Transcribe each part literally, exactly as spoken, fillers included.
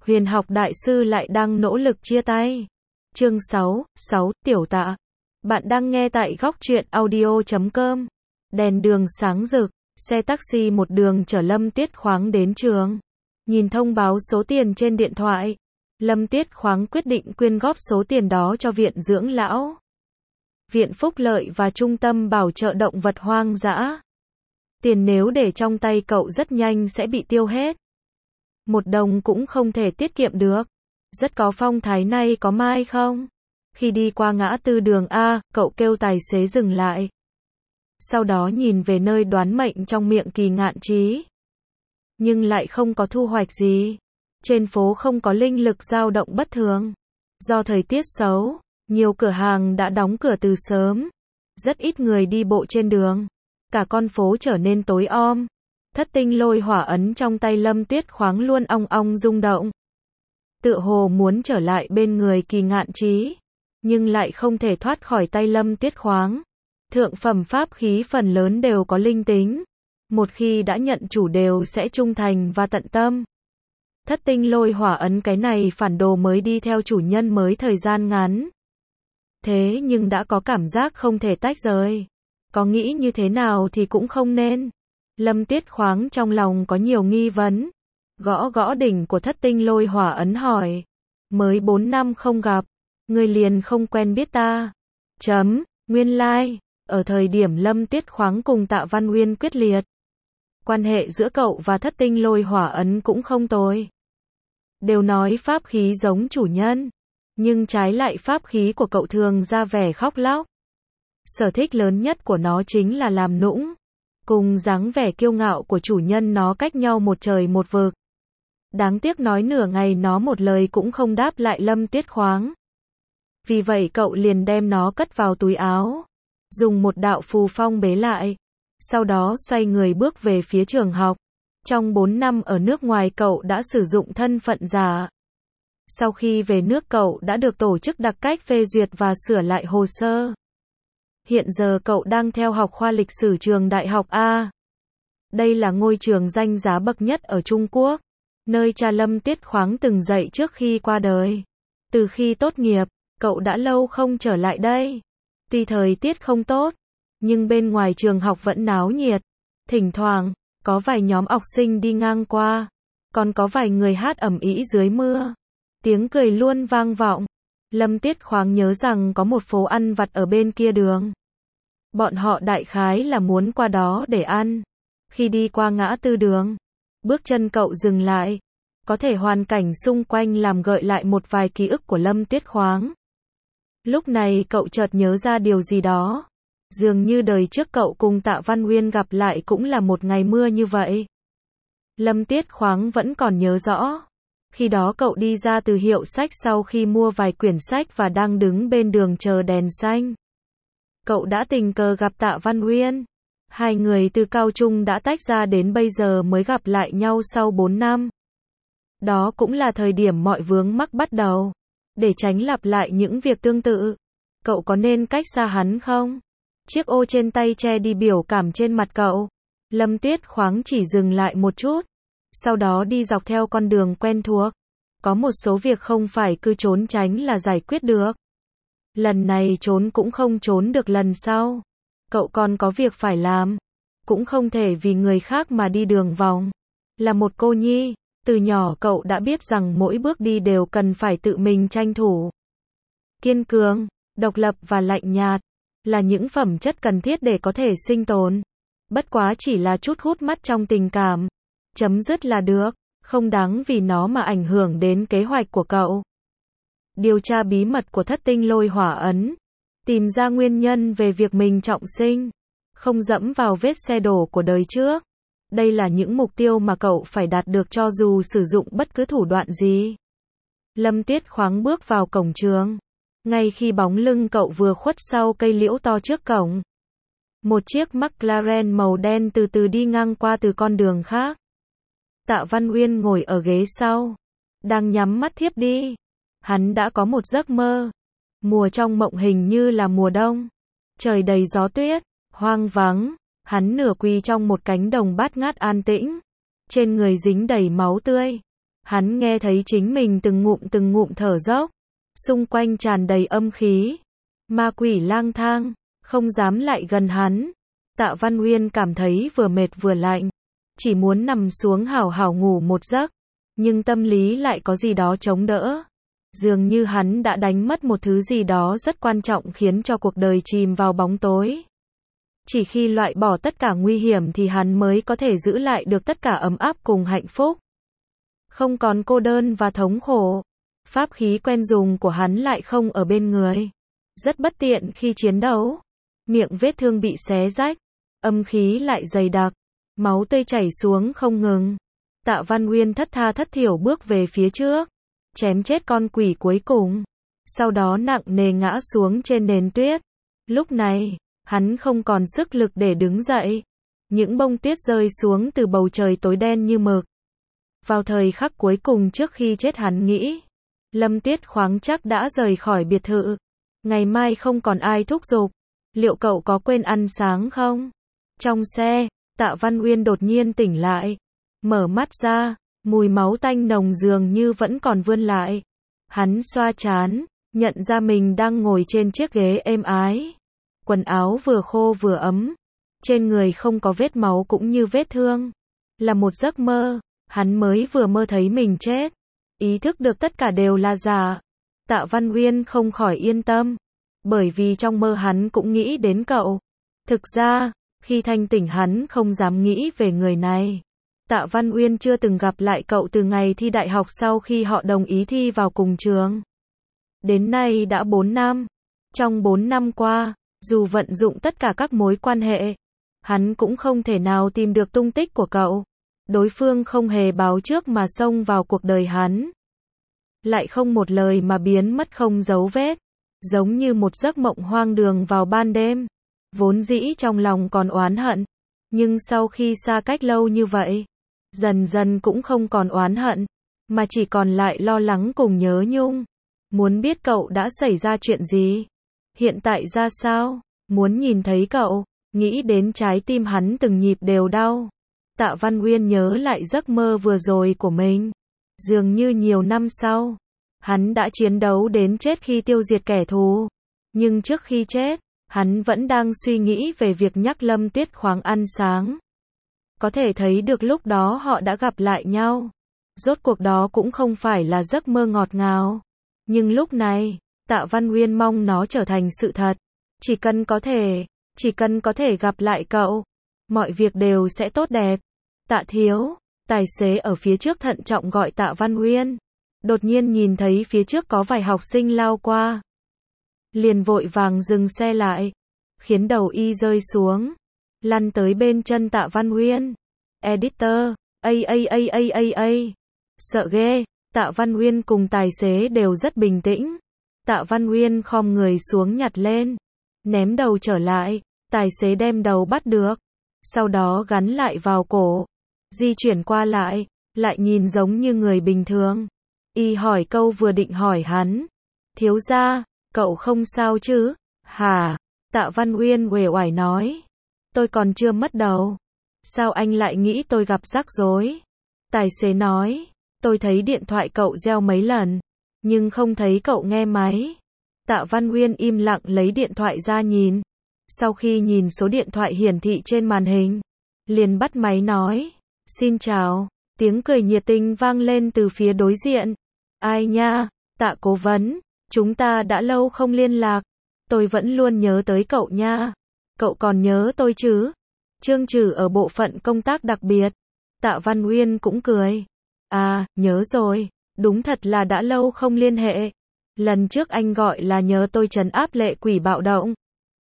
Huyền học đại sư lại đang nỗ lực chia tay. Chương sáu, sáu, Tiểu Tạ. Bạn đang nghe tại góc truyện audio chấm com. Đèn đường sáng rực, xe taxi một đường chở Lâm Tiết Khoáng đến trường. Nhìn thông báo số tiền trên điện thoại, Lâm Tiết Khoáng quyết định quyên góp số tiền đó cho viện dưỡng lão, viện phúc lợi và trung tâm bảo trợ động vật hoang dã. Tiền nếu để trong tay cậu rất nhanh sẽ bị tiêu hết. Một đồng cũng không thể tiết kiệm được. Rất có phong thái nay có mai không? Khi đi qua ngã tư đường A, cậu kêu tài xế dừng lại. Sau đó nhìn về nơi đoán mệnh trong miệng Kỳ Ngạn Trí. Nhưng lại không có thu hoạch gì. Trên phố không có linh lực dao động bất thường. Do thời tiết xấu, nhiều cửa hàng đã đóng cửa từ sớm. Rất ít người đi bộ trên đường. Cả con phố trở nên tối om. Thất tinh lôi hỏa ấn trong tay Lâm Tiết Khoáng luôn ong ong rung động. Tựa hồ muốn trở lại bên người Kỳ Ngạn Trí, nhưng lại không thể thoát khỏi tay Lâm Tiết Khoáng. Thượng phẩm pháp khí phần lớn đều có linh tính. Một khi đã nhận chủ đều sẽ trung thành và tận tâm. Thất tinh lôi hỏa ấn cái này phản đồ mới đi theo chủ nhân mới thời gian ngắn. Thế nhưng đã có cảm giác không thể tách rời. Có nghĩ như thế nào thì cũng không nên. Lâm Tiết Khoáng trong lòng có nhiều nghi vấn. Gõ gõ đỉnh của thất tinh lôi hỏa ấn hỏi. Mới bốn năm không gặp. Người liền không quen biết ta. Chấm, nguyên lai. Like. Ở thời điểm Lâm Tiết Khoáng cùng Tạ Văn Uyên quyết liệt. Quan hệ giữa cậu và thất tinh lôi hỏa ấn cũng không tồi. Đều nói pháp khí giống chủ nhân. Nhưng trái lại pháp khí của cậu thường ra vẻ khóc lóc. Sở thích lớn nhất của nó chính là làm nũng. Cùng dáng vẻ kiêu ngạo của chủ nhân nó cách nhau một trời một vực. Đáng tiếc nói nửa ngày nó một lời cũng không đáp lại Lâm Tiết Khoáng. Vì vậy cậu liền đem nó cất vào túi áo. Dùng một đạo phù phong bế lại. Sau đó xoay người bước về phía trường học. Trong bốn năm ở nước ngoài cậu đã sử dụng thân phận giả. Sau khi về nước cậu đã được tổ chức đặc cách phê duyệt và sửa lại hồ sơ. Hiện giờ cậu đang theo học khoa lịch sử trường Đại học A. Đây là ngôi trường danh giá bậc nhất ở Trung Quốc, nơi cha Lâm Tiết Khoáng từng dạy trước khi qua đời. Từ khi tốt nghiệp, cậu đã lâu không trở lại đây. Tuy thời tiết không tốt, nhưng bên ngoài trường học vẫn náo nhiệt. Thỉnh thoảng, có vài nhóm học sinh đi ngang qua, còn có vài người hát ầm ĩ dưới mưa. Tiếng cười luôn vang vọng. Lâm Tiết Khoáng nhớ rằng có một phố ăn vặt ở bên kia đường. Bọn họ đại khái là muốn qua đó để ăn. Khi đi qua ngã tư đường, bước chân cậu dừng lại. Có thể hoàn cảnh xung quanh làm gợi lại một vài ký ức của Lâm Tiết Khoáng. Lúc này cậu chợt nhớ ra điều gì đó. Dường như đời trước cậu cùng Tạ Văn Uyên gặp lại cũng là một ngày mưa như vậy. Lâm Tiết Khoáng vẫn còn nhớ rõ. Khi đó cậu đi ra từ hiệu sách sau khi mua vài quyển sách và đang đứng bên đường chờ đèn xanh. Cậu đã tình cờ gặp Tạ Văn Uyên. Hai người từ cao trung đã tách ra đến bây giờ mới gặp lại nhau sau bốn năm. Đó cũng là thời điểm mọi vướng mắc bắt đầu. Để tránh lặp lại những việc tương tự, cậu có nên cách xa hắn không? Chiếc ô trên tay che đi biểu cảm trên mặt cậu. Lâm Tiết Khoáng chỉ dừng lại một chút. Sau đó đi dọc theo con đường quen thuộc. Có một số việc không phải cứ trốn tránh là giải quyết được. Lần này trốn cũng không trốn được lần sau. Cậu còn có việc phải làm. Cũng không thể vì người khác mà đi đường vòng. Là một cô nhi, từ nhỏ cậu đã biết rằng mỗi bước đi đều cần phải tự mình tranh thủ. Kiên cường, độc lập và lạnh nhạt là những phẩm chất cần thiết để có thể sinh tồn. Bất quá chỉ là chút hút mắt trong tình cảm. Chấm dứt là được, không đáng vì nó mà ảnh hưởng đến kế hoạch của cậu. Điều tra bí mật của thất tinh lôi hỏa ấn. Tìm ra nguyên nhân về việc mình trọng sinh. Không dẫm vào vết xe đổ của đời trước. Đây là những mục tiêu mà cậu phải đạt được cho dù sử dụng bất cứ thủ đoạn gì. Lâm Tiết Khoáng bước vào cổng trường. Ngay khi bóng lưng cậu vừa khuất sau cây liễu to trước cổng. Một chiếc McLaren màu đen từ từ đi ngang qua từ con đường khác. Tạ Văn Uyên ngồi ở ghế sau. Đang nhắm mắt thiếp đi. Hắn đã có một giấc mơ. Mùa trong mộng hình như là mùa đông. Trời đầy gió tuyết, hoang vắng. Hắn nửa quỳ trong một cánh đồng bát ngát an tĩnh. Trên người dính đầy máu tươi. Hắn nghe thấy chính mình từng ngụm từng ngụm thở dốc, xung quanh tràn đầy âm khí. Ma quỷ lang thang, không dám lại gần hắn. Tạ Văn Uyên cảm thấy vừa mệt vừa lạnh, chỉ muốn nằm xuống hảo hảo ngủ một giấc, nhưng tâm lý lại có gì đó chống đỡ. Dường như hắn đã đánh mất một thứ gì đó rất quan trọng khiến cho cuộc đời chìm vào bóng tối. Chỉ khi loại bỏ tất cả nguy hiểm thì hắn mới có thể giữ lại được tất cả ấm áp cùng hạnh phúc. Không còn cô đơn và thống khổ. Pháp khí quen dùng của hắn lại không ở bên người. Rất bất tiện khi chiến đấu. Miệng vết thương bị xé rách. Âm khí lại dày đặc. Máu tươi chảy xuống không ngừng. Tạ Văn Uyên thất tha thất thiểu bước về phía trước. Chém chết con quỷ cuối cùng. Sau đó nặng nề ngã xuống trên nền tuyết. Lúc này, hắn không còn sức lực để đứng dậy. Những bông tuyết rơi xuống từ bầu trời tối đen như mực. Vào thời khắc cuối cùng trước khi chết hắn nghĩ. Lâm Tuyết khoáng chắc đã rời khỏi biệt thự. Ngày mai không còn ai thúc giục. Liệu cậu có quên ăn sáng không? Trong xe, Tạ Văn Uyên đột nhiên tỉnh lại. Mở mắt ra, mùi máu tanh nồng dường như vẫn còn vươn lại. Hắn xoa trán, nhận ra mình đang ngồi trên chiếc ghế êm ái. Quần áo vừa khô vừa ấm. Trên người không có vết máu cũng như vết thương. Là một giấc mơ, hắn mới vừa mơ thấy mình chết. Ý thức được tất cả đều là giả. Tạ Văn Uyên không khỏi yên tâm. Bởi vì trong mơ hắn cũng nghĩ đến cậu. Thực ra, khi thanh tỉnh hắn không dám nghĩ về người này. Tạ Văn Uyên chưa từng gặp lại cậu từ ngày thi đại học sau khi họ đồng ý thi vào cùng trường. Đến nay đã bốn năm. Trong bốn năm qua, dù vận dụng tất cả các mối quan hệ, hắn cũng không thể nào tìm được tung tích của cậu. Đối phương không hề báo trước mà xông vào cuộc đời hắn. Lại không một lời mà biến mất không dấu vết. Giống như một giấc mộng hoang đường vào ban đêm. Vốn dĩ trong lòng còn oán hận. Nhưng sau khi xa cách lâu như vậy, dần dần cũng không còn oán hận. Mà chỉ còn lại lo lắng cùng nhớ nhung. Muốn biết cậu đã xảy ra chuyện gì. Hiện tại ra sao. Muốn nhìn thấy cậu. Nghĩ đến trái tim hắn từng nhịp đều đau. Tạ Văn Uyên nhớ lại giấc mơ vừa rồi của mình. Dường như nhiều năm sau, hắn đã chiến đấu đến chết khi tiêu diệt kẻ thù. Nhưng trước khi chết, hắn vẫn đang suy nghĩ về việc nhắc Lâm Tuyết khoáng ăn sáng. Có thể thấy được lúc đó họ đã gặp lại nhau. Rốt cuộc đó cũng không phải là giấc mơ ngọt ngào. Nhưng lúc này, Tạ Văn Uyên mong nó trở thành sự thật. Chỉ cần có thể, chỉ cần có thể gặp lại cậu, mọi việc đều sẽ tốt đẹp. Tạ thiếu, tài xế ở phía trước thận trọng gọi Tạ Văn Uyên. Đột nhiên nhìn thấy phía trước có vài học sinh lao qua. Liền vội vàng dừng xe lại, khiến đầu y rơi xuống, lăn tới bên chân Tạ Văn Uyên. Editor, a a a a a a. Sợ ghê, Tạ Văn Uyên cùng tài xế đều rất bình tĩnh. Tạ Văn Uyên khom người xuống nhặt lên, ném đầu trở lại, tài xế đem đầu bắt được, sau đó gắn lại vào cổ, di chuyển qua lại, lại nhìn giống như người bình thường. Y hỏi câu vừa định hỏi hắn. Thiếu gia, cậu không sao chứ? Hả? Tạ Văn Uyên uể oải nói. Tôi còn chưa mất đầu. Sao anh lại nghĩ tôi gặp rắc rối? Tài xế nói. Tôi thấy điện thoại cậu reo mấy lần, nhưng không thấy cậu nghe máy. Tạ Văn Uyên im lặng lấy điện thoại ra nhìn. Sau khi nhìn số điện thoại hiển thị trên màn hình, liền bắt máy nói. Xin chào. Tiếng cười nhiệt tình vang lên từ phía đối diện. Ai nha, Tạ cố vấn, chúng ta đã lâu không liên lạc. Tôi vẫn luôn nhớ tới cậu nha. Cậu còn nhớ tôi chứ? Trương Trừ ở bộ phận công tác đặc biệt. Tạ Văn Uyên cũng cười. À, nhớ rồi, đúng thật là đã lâu không liên hệ. Lần trước anh gọi là nhớ tôi trấn áp lệ quỷ bạo động.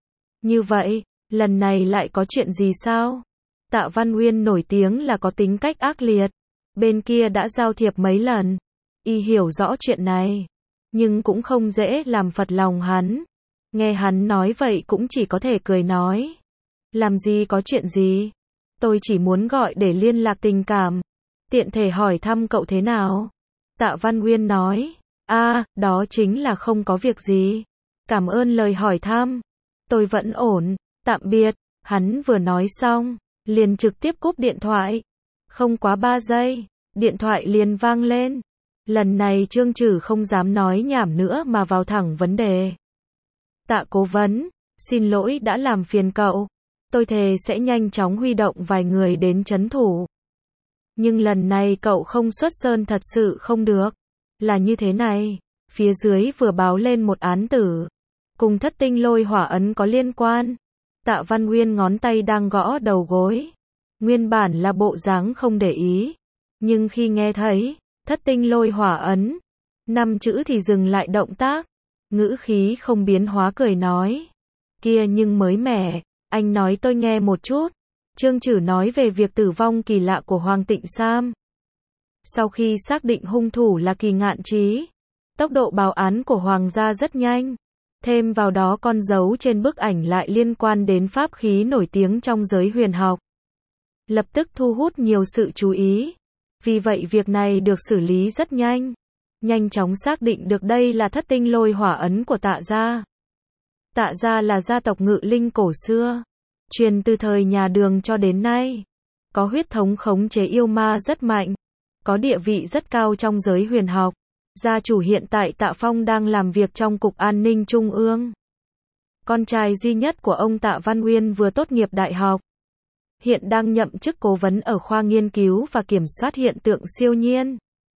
Như vậy, lần này lại có chuyện gì sao? Tạ Văn Uyên nổi tiếng là có tính cách ác liệt. Bên kia đã giao thiệp mấy lần. Y hiểu rõ chuyện này, nhưng cũng không dễ làm phật lòng hắn. Nghe hắn nói vậy cũng chỉ có thể cười nói. Làm gì có chuyện gì? Tôi chỉ muốn gọi để liên lạc tình cảm. Tiện thể hỏi thăm cậu thế nào? Tạ Văn Uyên nói. À, đó chính là không có việc gì. Cảm ơn lời hỏi thăm. Tôi vẫn ổn, tạm biệt. Hắn vừa nói xong, liền trực tiếp cúp điện thoại. Không quá ba giây, Điện thoại liền vang lên. Lần này Trương Trử không dám nói nhảm nữa mà vào thẳng vấn đề. Tạ cố vấn, xin lỗi đã làm phiền cậu. Tôi thề sẽ nhanh chóng huy động vài người đến trấn thủ. Nhưng lần này cậu không xuất sơn thật sự không được. Là như thế này, phía dưới vừa báo lên một án tử. Cùng thất tinh lôi hỏa ấn có liên quan. Tạ Văn Nguyên ngón tay đang gõ đầu gối. Nguyên bản là bộ dáng không để ý. Nhưng khi nghe thấy, thất tinh lôi hỏa ấn, năm chữ thì dừng lại động tác. Ngữ khí không biến hóa cười nói. Kia nhưng mới mẻ, anh nói tôi nghe một chút. Trương Trử nói về việc tử vong kỳ lạ của Hoàng Tịnh Sam. Sau khi xác định hung thủ là Kỳ Ngạn Trí, tốc độ báo án của Hoàng gia rất nhanh. Thêm vào đó con dấu trên bức ảnh lại liên quan đến pháp khí nổi tiếng trong giới huyền học. Lập tức thu hút nhiều sự chú ý. Vì vậy việc này được xử lý rất nhanh. Nhanh chóng xác định được đây là thất tinh lôi hỏa ấn của Tạ gia. Tạ gia là gia tộc ngự linh cổ xưa. Truyền từ thời nhà Đường cho đến nay. Có huyết thống khống chế yêu ma rất mạnh. Có địa vị rất cao trong giới huyền học. Gia chủ hiện tại Tạ Phong đang làm việc trong Cục An ninh Trung ương. Con trai duy nhất của ông Tạ Văn Nguyên vừa tốt nghiệp đại học. Hiện đang nhậm chức cố vấn ở khoa nghiên cứu và kiểm soát hiện tượng siêu nhiên.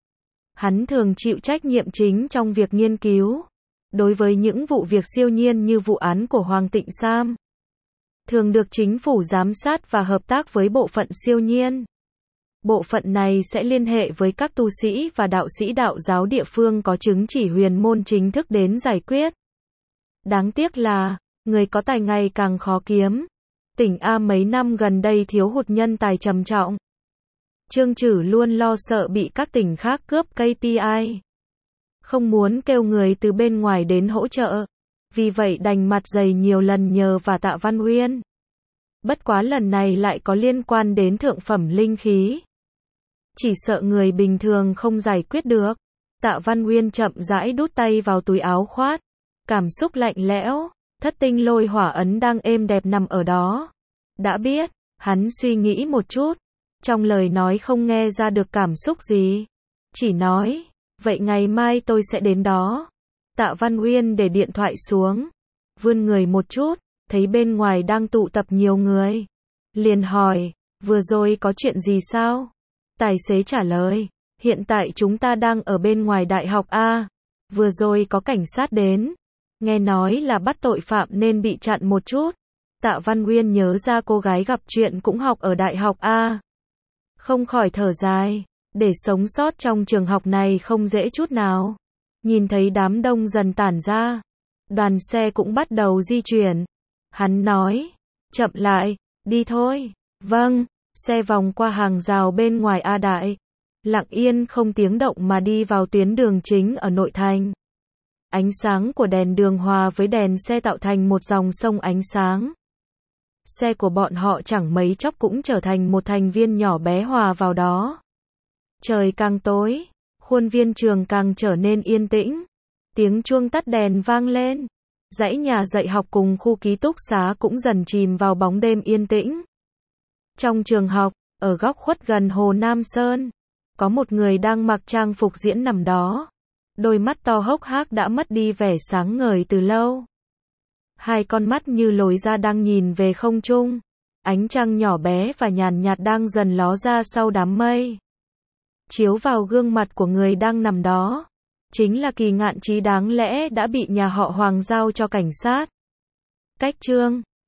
Hắn thường chịu trách nhiệm chính trong việc nghiên cứu. Đối với những vụ việc siêu nhiên như vụ án của Hoàng Tịnh Sam. Thường được chính phủ giám sát và hợp tác với bộ phận siêu nhiên. Bộ phận này sẽ liên hệ với các tu sĩ và đạo sĩ đạo giáo địa phương có chứng chỉ huyền môn chính thức đến giải quyết. Đáng tiếc là, người có tài ngày càng khó kiếm. Tỉnh A mấy năm gần đây thiếu hụt nhân tài trầm trọng. Trương Trử luôn lo sợ bị các tỉnh khác cướp ca pê i. Không muốn kêu người từ bên ngoài đến hỗ trợ. Vì vậy đành mặt dày nhiều lần nhờ và Tạ Văn Nguyên. Bất quá lần này lại có liên quan đến thượng phẩm linh khí. Chỉ sợ người bình thường không giải quyết được. Tạ Văn Nguyên chậm rãi đút tay vào túi áo khoác. Cảm xúc lạnh lẽo. Thất tinh lôi hỏa ấn đang êm đẹp nằm ở đó. Đã biết, hắn suy nghĩ một chút. Trong lời nói không nghe ra được cảm xúc gì. Chỉ nói, vậy ngày mai tôi sẽ đến đó. Tạ Văn Nguyên để điện thoại xuống. Vươn người một chút, thấy bên ngoài đang tụ tập nhiều người. Liền hỏi, vừa rồi có chuyện gì sao? Tài xế trả lời, hiện tại chúng ta đang ở bên ngoài đại học A. Vừa rồi có cảnh sát đến. Nghe nói là bắt tội phạm nên bị chặn một chút. Tạ Văn Nguyên nhớ ra cô gái gặp chuyện cũng học ở đại học A. Không khỏi thở dài. Để sống sót trong trường học này không dễ chút nào. Nhìn thấy đám đông dần tản ra. Đoàn xe cũng bắt đầu di chuyển. Hắn nói, chậm lại, đi thôi. Vâng, xe vòng qua hàng rào bên ngoài A Đại. Lặng yên không tiếng động mà đi vào tuyến đường chính ở nội thành. Ánh sáng của đèn đường hòa với đèn xe tạo thành một dòng sông ánh sáng. Xe của bọn họ chẳng mấy chốc cũng trở thành một thành viên nhỏ bé hòa vào đó. Trời càng tối, khuôn viên trường càng trở nên yên tĩnh. Tiếng chuông tắt đèn vang lên. Dãy nhà dạy học cùng khu ký túc xá cũng dần chìm vào bóng đêm yên tĩnh. Trong trường học, ở góc khuất gần Hồ Nam Sơn, có một người đang mặc trang phục diễn nằm đó. Đôi mắt to hốc hác đã mất đi vẻ sáng ngời từ lâu. Hai con mắt như lồi ra đang nhìn về không trung. Ánh trăng nhỏ bé và nhàn nhạt đang dần ló ra sau đám mây. Chiếu vào gương mặt của người đang nằm đó. Chính là Kỳ Ngạn Trí đáng lẽ đã bị nhà họ Hoàng giao cho cảnh sát. Cách chương